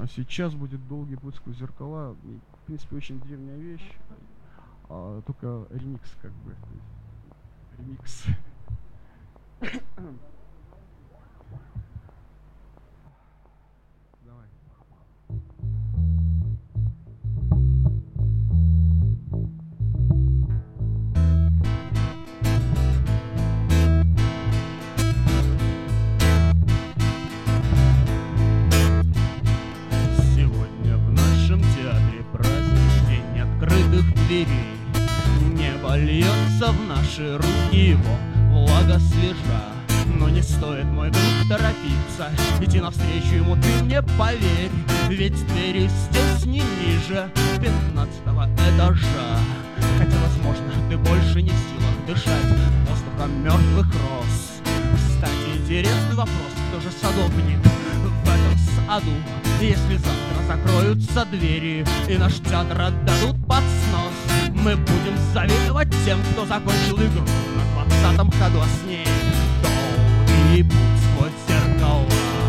Сейчас будет долгий путь сквозь зеркала. И, в принципе, очень древняя вещь, только ремикс, как бы. Ремикс. Давай. Сегодня в нашем театре праздник, день открытых дверей. Небо льется в наши руки, его влага свежа. Но не стоит, мой друг, торопиться, идти навстречу ему, ты мне поверь. Ведь двери здесь не ниже 15-го этажа. Хотя, возможно, ты больше не в силах дышать воздухом мертвых роз. Кстати, интересный вопрос, кто же садовник в этом саду? Если завтра закроются двери и наш театр отдадут под снос, мы будем завидовать тем, кто закончил игру на 20-м ходу, а с ней долгий путь сквозь зеркала.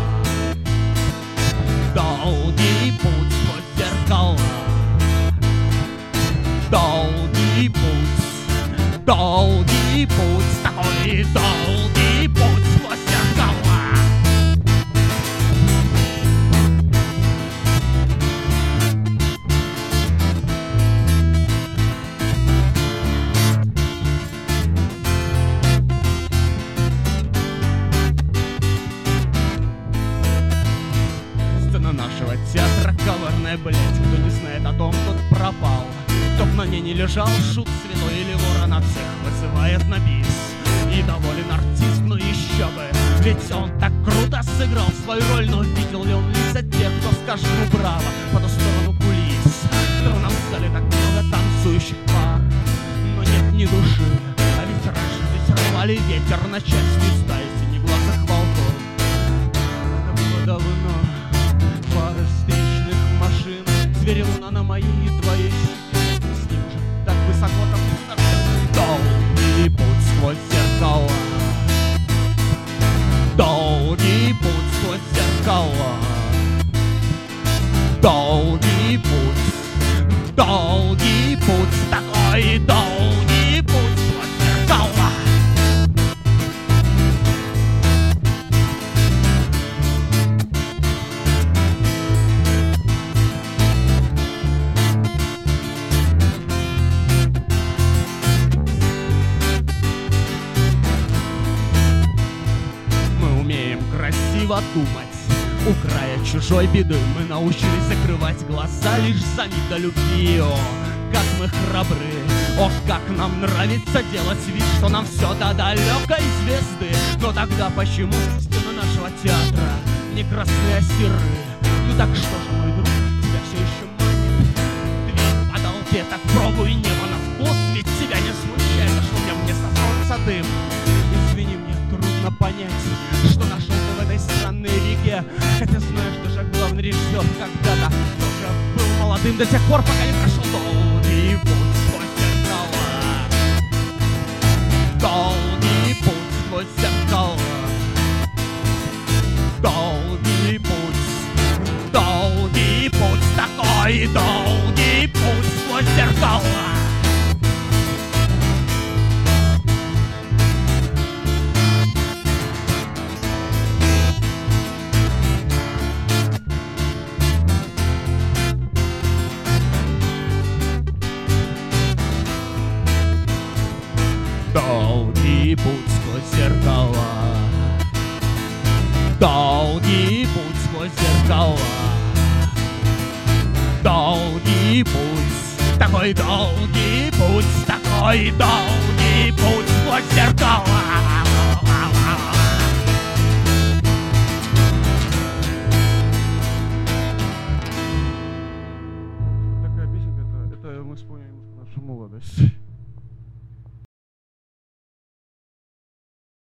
Долгий путь сквозь зеркала. Долгий путь, долгий путь, такой долгий путь сквозь зеркала. Сцена нашего театра коварная, блять. Кто не знает о том, тот пропал. Кто б на ней не лежал, шут святой или ворон, от всех вызывает на бис. И доволен артист, ну еще бы, ведь он так круто сыграл свою роль. Но видел ли он лица тех, кто скажет ему браво по ту сторону кулис? В тронном зале так много танцующих пар, но нет ни души. А ведь раньше здесь рвали ветер на части стаи синеглазых волков. Это было давно, пары встречных машин, звери луна на моей и твоей щеке. С ним же так высоко там не старшим. Долгий путь сквозь зеркала. Долгий путь сквозь зеркала. Долгий путь, долгий путь, такой долгий путь сквозь зеркала. Мы умеем красиво думать. У края чужой беды мы научились закрывать глаза лишь за миг до любви. О, как мы храбры, ох, как нам нравится делать вид, что нам все до далекой звезды. Но тогда почему стены нашего театра не красные, а серые? Ну так что же, мой друг, тебя все еще манит дверь по толпе, так пробуй небо на вкус, ведь тебя не смущает, что мне вместо солнца дым. Извини, мне трудно понять, что нашел ты в этой странной реке. Хотя знаешь, даже главный режиссер когда-то тоже был молодым до тех пор, пока не прошел долгий путь сквозь зеркала. Долгий путь сквозь зеркала. Долгий путь, такой долгий путь сквозь зеркала. Долгий путь сквозь зеркала. Долгий путь сквозь зеркала. Долгий путь, такой долгий путь, такой долгий путь сквозь зеркала. Такая песенка, это мы вспомним нашу молодость.